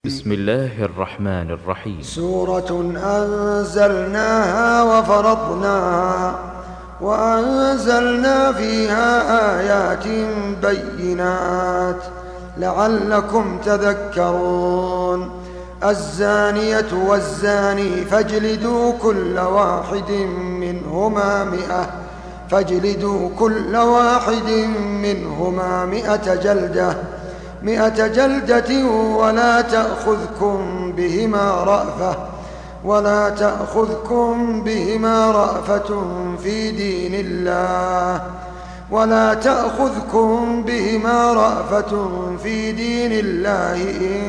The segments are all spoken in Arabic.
بسم الله الرحمن الرحيم. سورة أنزلناها وفرضناها وأنزلنا فيها آيات بينات لعلكم تذكرون. الزانية والزاني فاجلدوا كل واحد منهما 100 جلدة ولا تأخذكم بهما رأفة في دين الله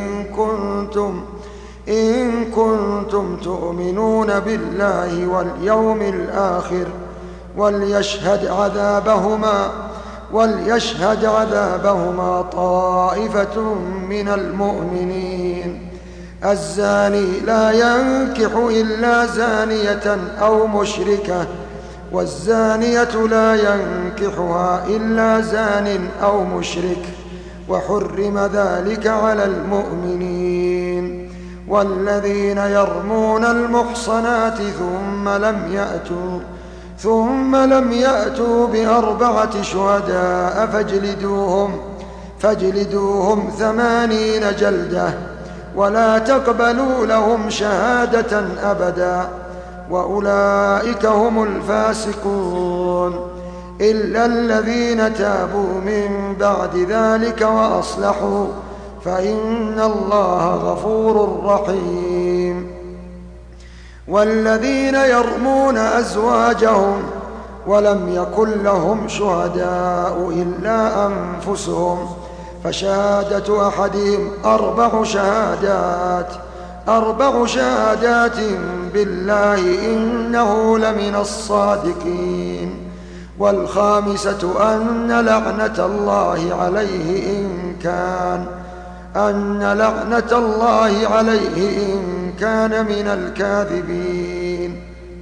إن كنتم تؤمنون بالله واليوم الآخر وليشهد عذابهما طائفة من المؤمنين. الزاني لا ينكح إلا زانية أو مشركة، والزانية لا ينكحها إلا زان أو مشرك، وحرم ذلك على المؤمنين. والذين يرمون المحصنات ثم لم يأتوا ب4 شهداء فاجلدوهم 80 جلدة ولا تقبلوا لهم شهادة أبدا، وأولئك هم الفاسقون، إلا الذين تابوا من بعد ذلك وأصلحوا فإن الله غفور رحيم. والذين يرمون أزواجهم ولم يكن لهم شهداء إلا أنفسهم فشهادة أحدهم 4 شهادات بالله إنه لمن الصادقين. والخامسة أن لعنة الله عليه إن كان من الكاذبين.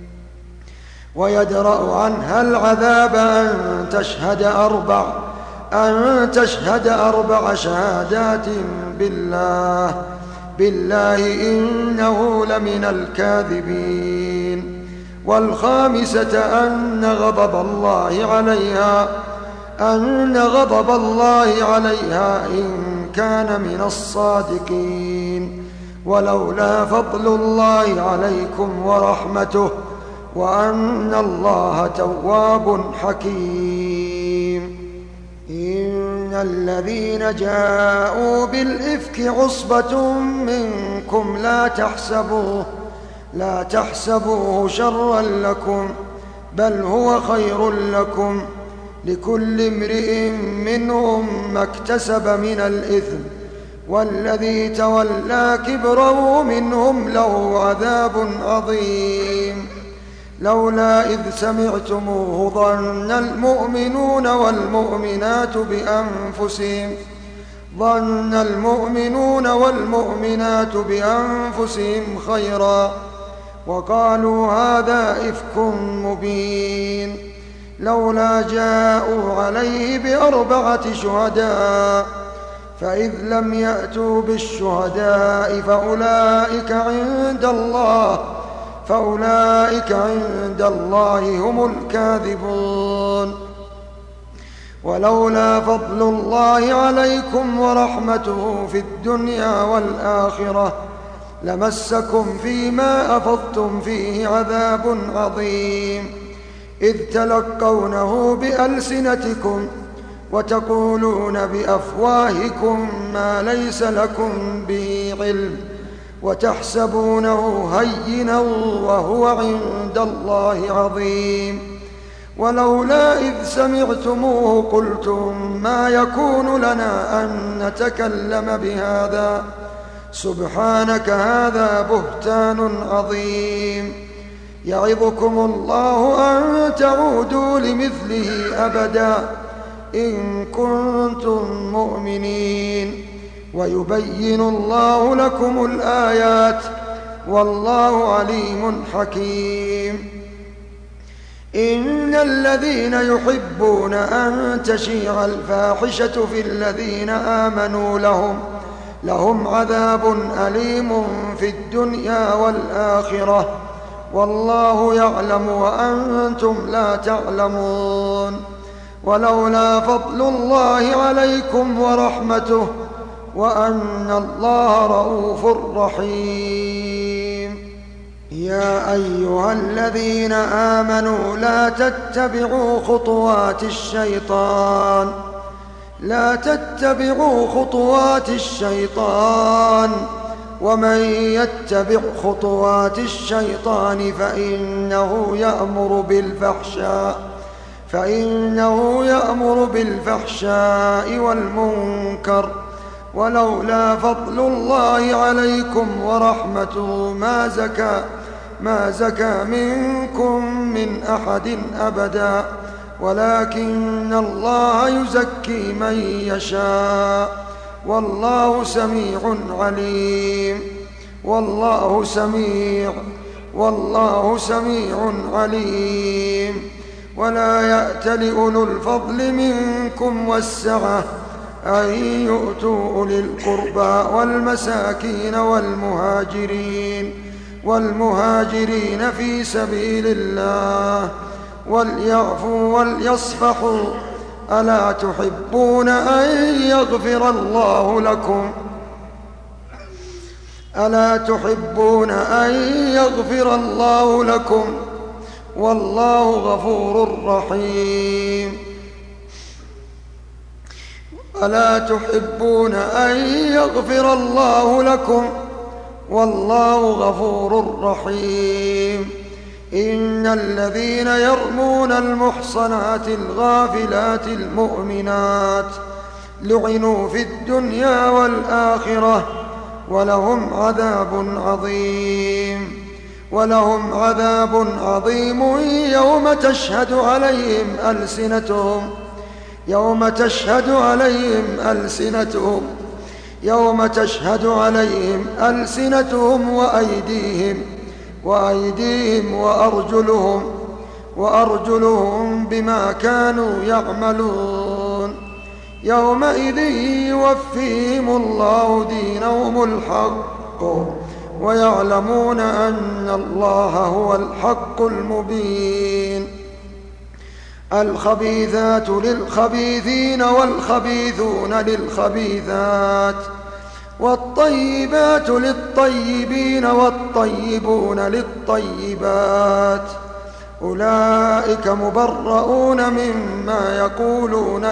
ويدرأ عنها العذاب أن تشهد 4 شهادات بالله إنه لمن الكاذبين. والخامسة أن غضب الله عليها إن كان من الصادقين. ولولا فضل الله عليكم ورحمته وأن الله تواب حكيم. إن الذين جاءوا بالإفك عصبة منكم لا تحسبوه شرا لكم بل هو خير لكم، لكل امرئ منهم ما اكتسب من الإثم، والذي تولى كبره منهم له عذاب عظيم. لولا إذ سمعتموه ظن المؤمنون والمؤمنات بأنفسهم خيرا وقالوا هذا إفك مبين. لولا جاءوا عليه ب4 شهداء فإذ لم يأتوا بالشهداء فأولئك عند الله هم الكاذبون. ولولا فضل الله عليكم ورحمته في الدنيا والآخرة لمسكم فيما أفضتم فيه عذاب عظيم، إذ تلقونه بألسنتكم وتقولون بأفواهكم ما ليس لكم به علم وتحسبونه هينا وهو عند الله عظيم. ولولا إذ سمعتموه قلتم ما يكون لنا أن نتكلم بهذا سبحانك هذا بهتان عظيم. يعظكم الله أن تعودوا لمثله أبدا إن كنتم مؤمنين، ويبين الله لكم الآيات والله عليم حكيم. إن الذين يحبون أن تشيع الفاحشة في الذين آمنوا لهم عذاب أليم في الدنيا والآخرة والله يعلم وأنتم لا تعلمون. ولولا فضل الله عليكم ورحمته وأن الله رؤوف رحيم. يا أيها الذين آمنوا لا تتبعوا خطوات الشيطان ومن يتبع خطوات الشيطان فإنه يأمر بالفحشاء والمنكر ولولا فضل الله عليكم ورحمته ما زكى منكم من أحد أبدا ولكن الله يزكي من يشاء والله سميع عليم. والله سميع عليم. ولا يأتل أولو الفضل منكم والسعة أن يؤتوا أولي القربى والمساكين والمهاجرين في سبيل الله وليعفوا وليصفحوا ألا تحبون أن يغفر الله لكم والله غفور رحيم. ألا تحبون أن يغفر الله لكم والله غفور رحيم. إن الذين يرمون المحصنات الغافلات المؤمنات لعنوا في الدنيا والآخرة ولهم عذاب عظيم يوم تشهد عليهم ألسنتهم وأيديهم وأرجلهم بما كانوا يعملون. يومئذ يوفيهم الله دينهم الحق ويعلمون أن الله هو الحق المبين. الخبيثات للخبيثين والخبيثون للخبيثات والطيبات للطيبين والطيبون للطيبات أولئك مبرؤون مما يقولون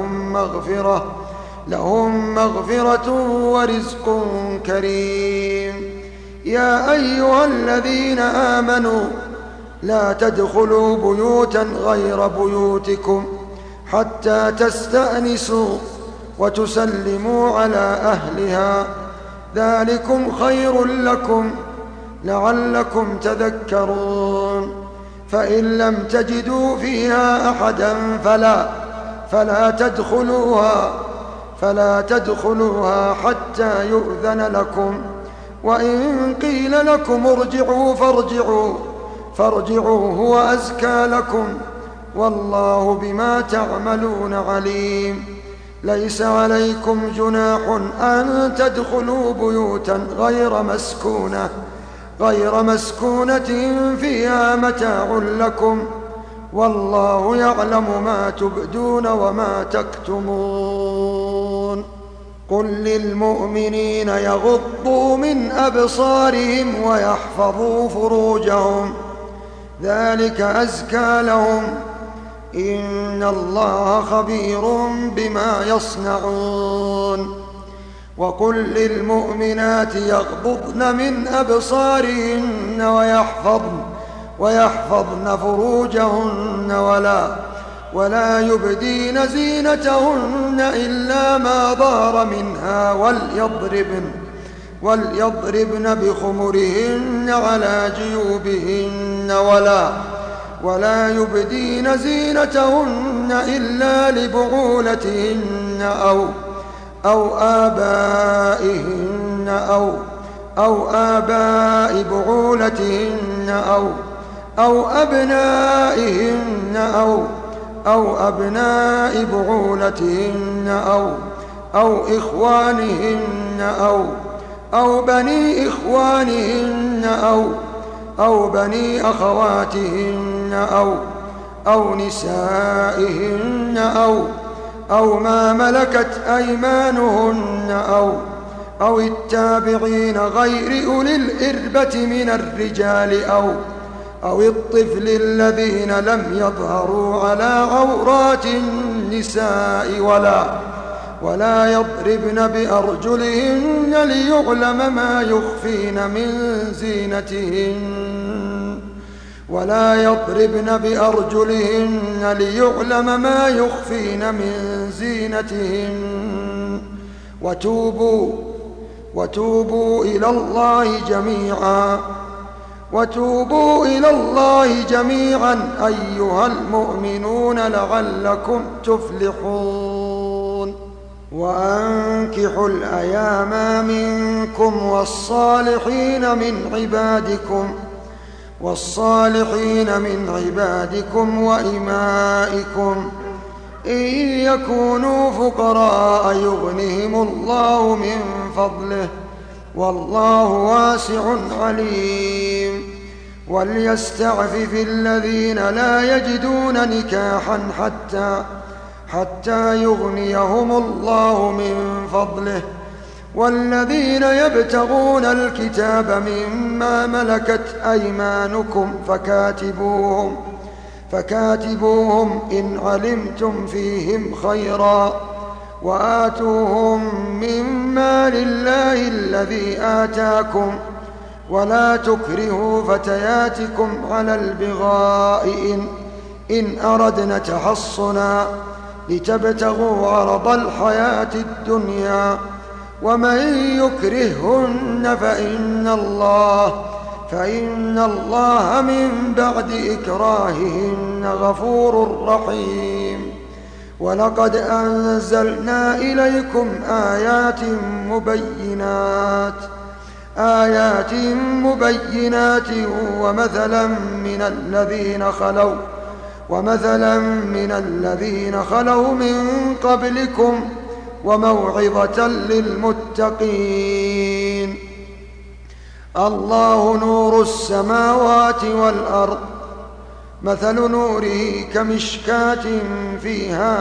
لهم مغفرة ورزق كريم. يا أيها الذين آمنوا لا تدخلوا بيوتا غير بيوتكم حتى تستأنسوا وتسلموا على أهلها ذلكم خير لكم لعلكم تذكرون. فإن لم تجدوا فيها أحدا فلا تدخلوها حتى يؤذن لكم وإن قيل لكم ارجعوا فارجعوا هو أزكى لكم والله بما تعملون عليم. ليس عليكم جناح أن تدخلوا بيوتا غير مسكونة فيها متاع لكم والله يعلم ما تبدون وما تكتمون. قل للمؤمنين يغضوا من أبصارهم ويحفظوا فروجهم ذلك أزكى لهم إن الله خبير بما يصنعون. وقل للمؤمنات يغضضن من أبصارهن ويحفظن فروجهن ولا يبدين زينتهن إلا ما ظهر منها وليضربن بخمرهن على جيوبهن ولا يبدين زينتهن إلا لبعولتهن أو آبائهن أو آباء بعولتهن أو أبنائهن أو أبناء بعولتهن أو إخوانهن أو بني إخوانهن أو بني أخواتهن أو نسائهن أو ما ملكت أيمانهن أو التابعين غير أولي الإربة من الرجال أو الطفل الذين لم يظهروا على عورات النساء ولا يضربن بأرجلهن ليعلم ما يخفين من زينتهن وتوبوا إلى الله جميعا أيها المؤمنون لعلكم تفلحون. وأنكحوا الأيام منكم والصالحين من عبادكم وإمائكم إن يكونوا فقراء يغنهم الله من فضله والله واسع عليم. وليستعفف الذين لا يجدون نكاحا حتى يغنيهم الله من فضله والذين يبتغون الكتاب مما ملكت أيمانكم فكاتبوهم إن علمتم فيهم خيرا وآتوهم من مال الله الذي آتاكم ولا تكرهوا فتياتكم على البغاء إن أردنا تحصنا لتبتغوا عرض الحياة الدنيا ومن يكرههن فإن الله من بعد إكراههن غفور رحيم. ولقد أنزلنا إليكم آيات مبينات ومثلا من الذين خلوا من قبلكم وموعظة للمتقين. الله نور السماوات والأرض مثل نوره كمشكاة فيها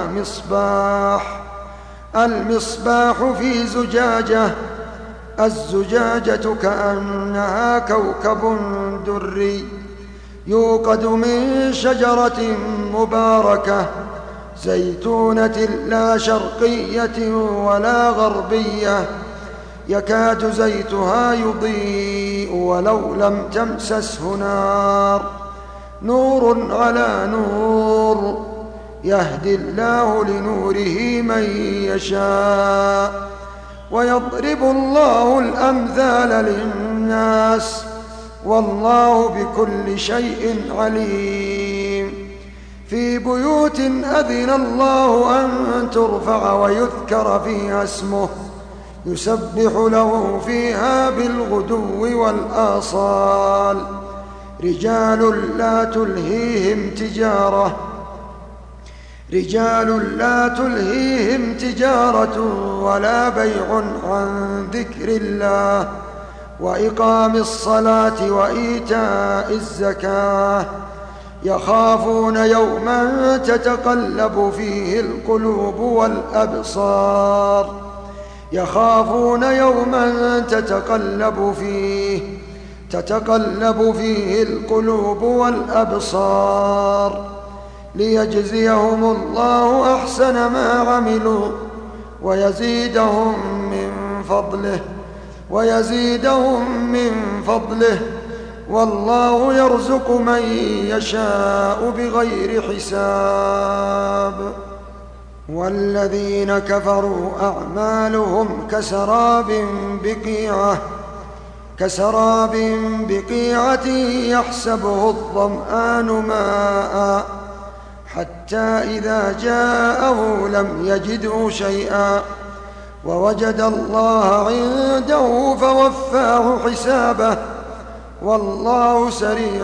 المصباح في زجاجة الزجاجة كأنها كوكب دري يوقد من شجرة مباركة زيتونة لا شرقية ولا غربية يكاد زيتها يضيء ولو لم تمسسه نار نور على نور يهدي الله لنوره من يشاء ويضرب الله الأمثال للناس والله بكل شيء عليم. في بيوت أذن الله أن ترفع ويذكر فيها اسمه يسبح له فيها بالغدو والآصال رجال لا تلهيهم تجارة ولا بيع عن ذكر الله وإقام الصلاة وإيتاء الزكاة يخافون يوما تتقلب فيه القلوب والأبصار ليجزيهم الله أحسن ما عملوا ويزيدهم من فضله والله يرزق من يشاء بغير حساب. والذين كفروا أعمالهم كسراب بقيعة يحسبه الظمآن ماء حتى إذا جاءه لم يجده شيئا ووجد الله عنده فوفاه حسابه والله سريع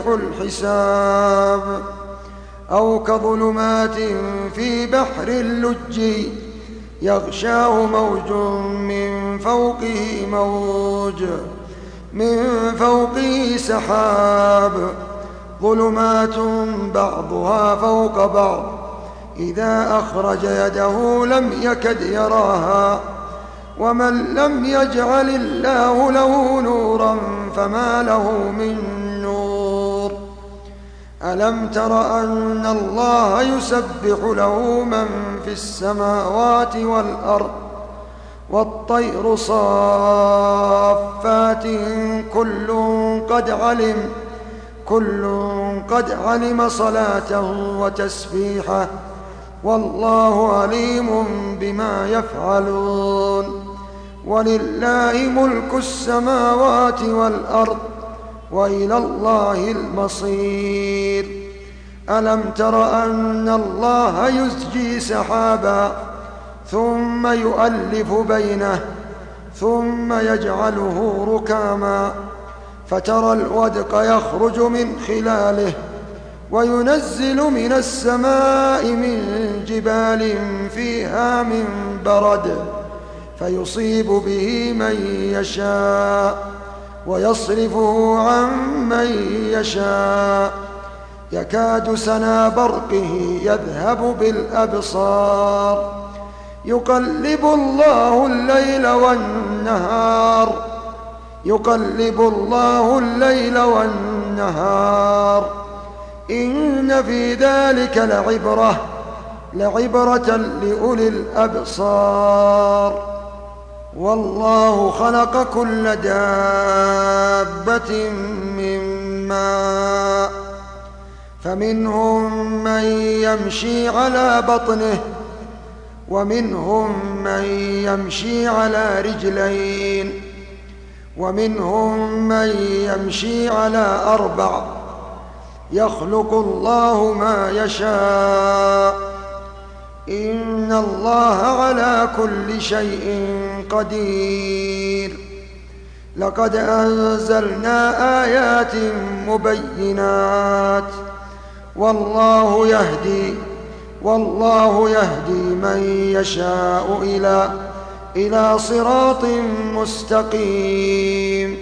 الحساب. أو كظلمات في بحر اللجي يغشاه موج من فوقه موج من فوقه سحاب ظلمات بعضها فوق بعض إذا أخرج يده لم يكد يراها ومن لم يجعل الله له نورا فما له من نور ألم تر أن الله يسبح له من في السماوات والأرض والطير صافات كل قد علم صلاته وتسبيحه والله عليم بما يفعلون ولله ملك السماوات والأرض وإلى الله المصير ألم تر أن الله يزجي سحابا ثم يؤلف بينه ثم يجعله ركاما فترى الودق يخرج من خلاله وينزل من السماء من جبال فيها من برد فيصيب به من يشاء ويصرفه عن من يشاء يكاد سنا برقه يذهب بالأبصار يقلب الله الليل والنهار إن في ذلك لعبرة لأولي الأبصار والله خلق كل دابة من ماء فمنهم من يمشي على بطنه ومنهم من يمشي على رجلين ومنهم من يمشي على 4 يخلق الله ما يشاء إن الله على كل شيء قدير لقد أنزلنا آيات مبينات والله يهدي من يشاء إلى صراط مستقيم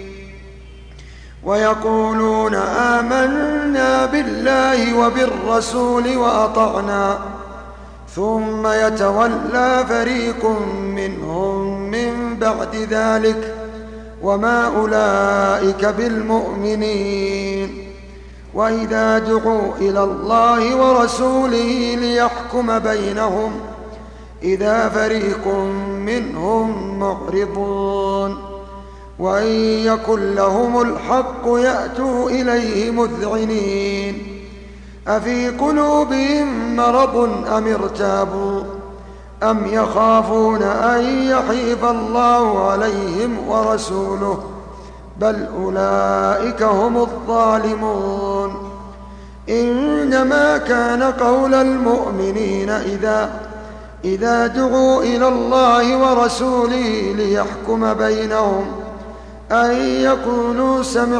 ويقولون آمنا بالله وبالرسول وأطعنا ثم يتولى فريق منهم من بعد ذلك وما أولئك بالمؤمنين وإذا دعوا إلى الله ورسوله ليحكم بينهم إذا فريق منهم معرضون وإن يكن لهم الحق يأتوا إليه مذعنين أفي قلوبهم مرض أم ارتابوا أم يخافون أن يحيف الله عليهم ورسوله بل أولئك هم الظالمون إنما كان قول المؤمنين إذا دعوا إلى الله ورسوله ليحكم بينهم أن يقولوا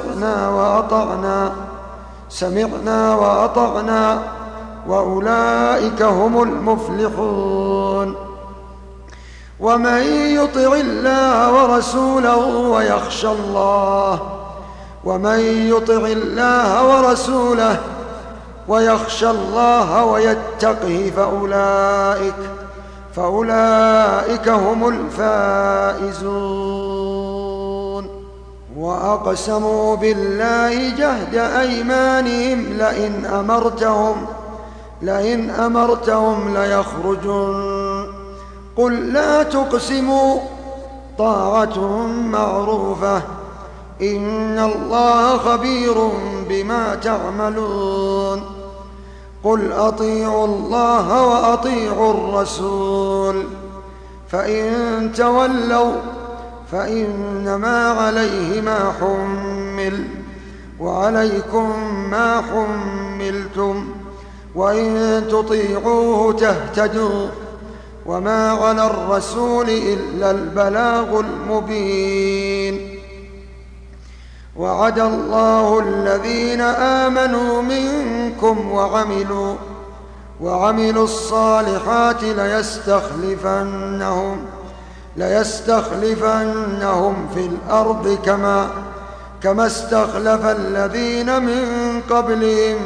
سمعنا وأطعنا وأولئك هم المفلحون ومن يطع الله ورسوله ويخشى الله ويتقه فأولئك هم الفائزون وأقسموا بالله جهد أيمانهم لئن أمرتهم ليخرجون قل لا تقسموا طاعة معروفة إن الله خبير بما تعملون قل أطيعوا الله وأطيعوا الرسول فإن تولوا فإنما عليه ما حمل وعليكم ما حملتم وإن تطيعوه تهتدوا وما على الرسول إلا البلاغ المبين وعد الله الذين آمنوا منكم وعملوا الصالحات ليستخلفنهم في الأرض كما استخلف الذين من قبلهم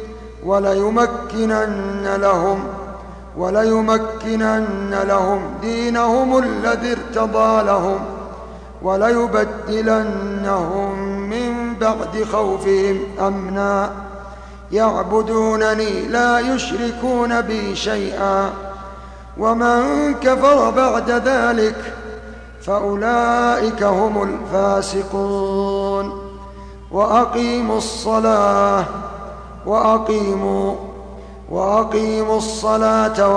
وليمكنن لهم دينهم الذي ارتضى لهم وليبدلنهم من بعد خوفهم أمنا يعبدونني لا يشركون بي شيئا ومن كفر بعد ذلك فأولئك هم الفاسقون. وأقيموا الصلاة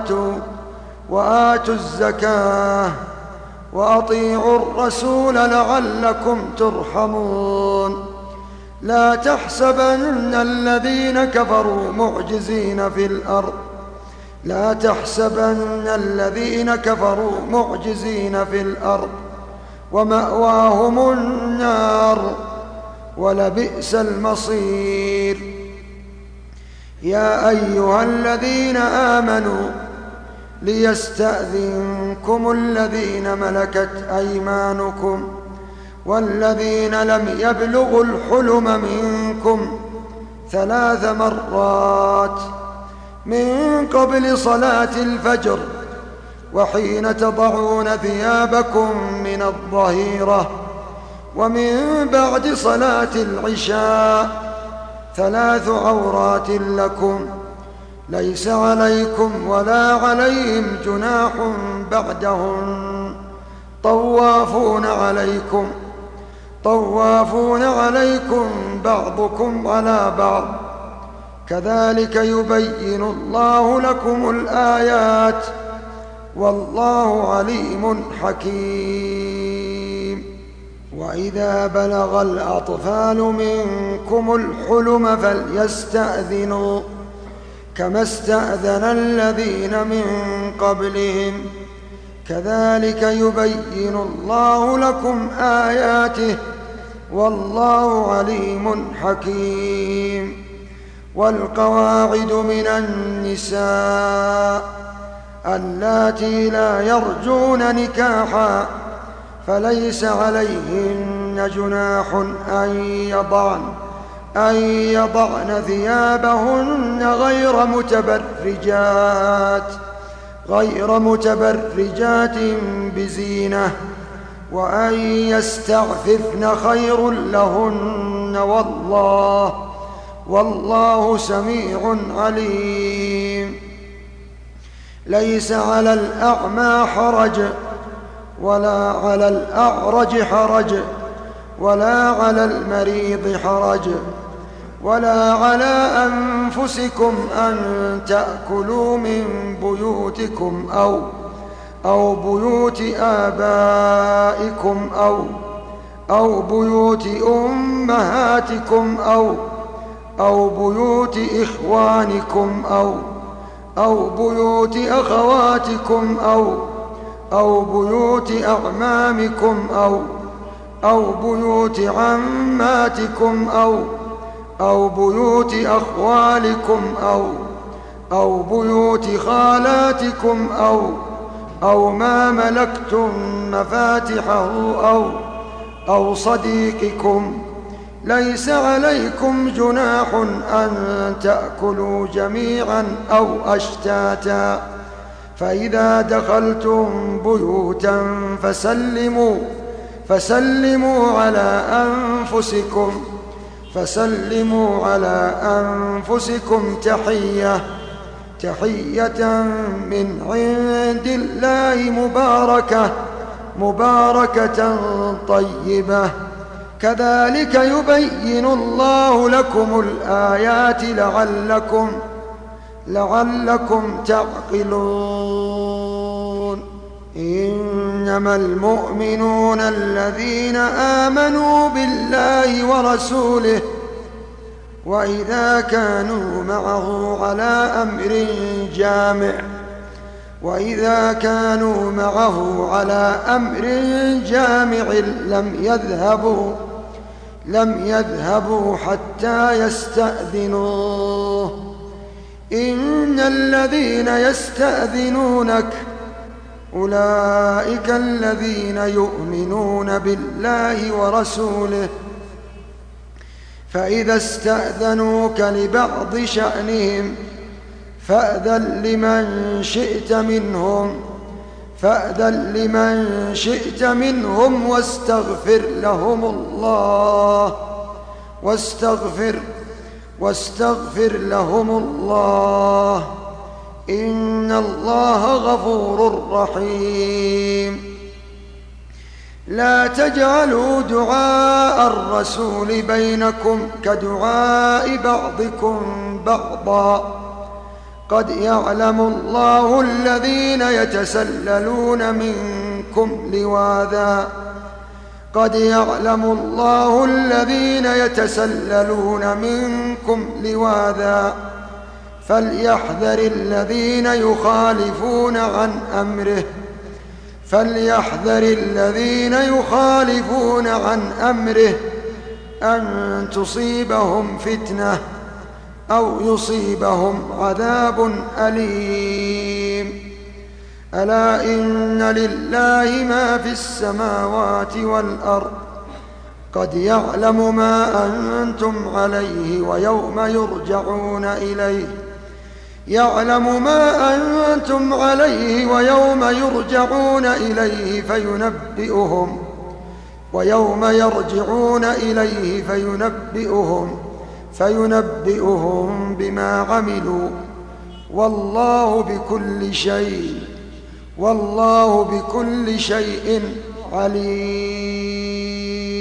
وآتوا الزكاة وأطيعوا الرسول لعلكم ترحمون. لا تحسبن الذين كفروا معجزين في الأرض ومأواهم النار ولبئس المصير. يا أيها الذين آمنوا ليستأذنكم الذين ملكت أيمانكم والذين لم يبلغوا الحلم منكم 3 مرات من قبل صلاة الفجر وحين تضعون ثيابكم من الظهيرة ومن بعد صلاة العشاء 3 عورات لكم ليس عليكم ولا عليهم جناح بعدهن طوافون عليكم بعضكم على بعض كذلك يبين الله لكم الآيات والله عليم حكيم. وإذا بلغ الأطفال منكم الحلم فليستأذنوا كما استأذن الذين من قبلهم كذلك يبين الله لكم آياته والله عليم حكيم. والقواعد من النساء اللاتي لا يرجون نكاحا فليس عليهن جناح أن يضعن ثيابهن غير متبرجات بزينة وأن يستعففن خير لهن والله سميع عليم. ليس على الأعمى حرج ولا على الأعرج حرج ولا على المريض حرج ولا على أنفسكم أن تأكلوا من بيوتكم أو بيوت آبائكم أو بيوت أمهاتكم أو بيوت إخوانكم أو بيوت أخواتكم أو بيوت أعمامكم أو بيوت عماتكم أو بيوت أخوالكم أو بيوت خالاتكم أو ما ملكتم مفاتحه أو صديقكم. ليس عليكم جناح أن تأكلوا جميعا أو أشتاتا فإذا دخلتم بيوتا فسلموا على أنفسكم تحية من عند الله مباركة طيبة كذلك يبين الله لكم الآيات لعلكم تعقلون. إنما المؤمنون الذين آمنوا بالله ورسوله وإذا كانوا معه على أمر جامع لم يذهبوا حتى يستأذنوه إن الذين يستأذنونك أولئك الذين يؤمنون بالله ورسوله، فإذا استأذنوك لبعض شأنهم فأذن لمن شئت منهم واستغفر لهم الله إن الله غفور رحيم. لا تجعلوا دعاء الرسول بينكم كدعاء بعضكم بعضا، قد يعلم الله الذين يتسللون منكم لواذا فليحذر الذين يخالفون عن أمره أن تصيبهم فتنة أو يصيبهم عذاب أليم. ألا إن لله ما في السماوات والأرض، قد يعلم ما أنتم عليه ويوم يرجعون إليه فينبئهم بما عملوا، والله بكل شيء عليم.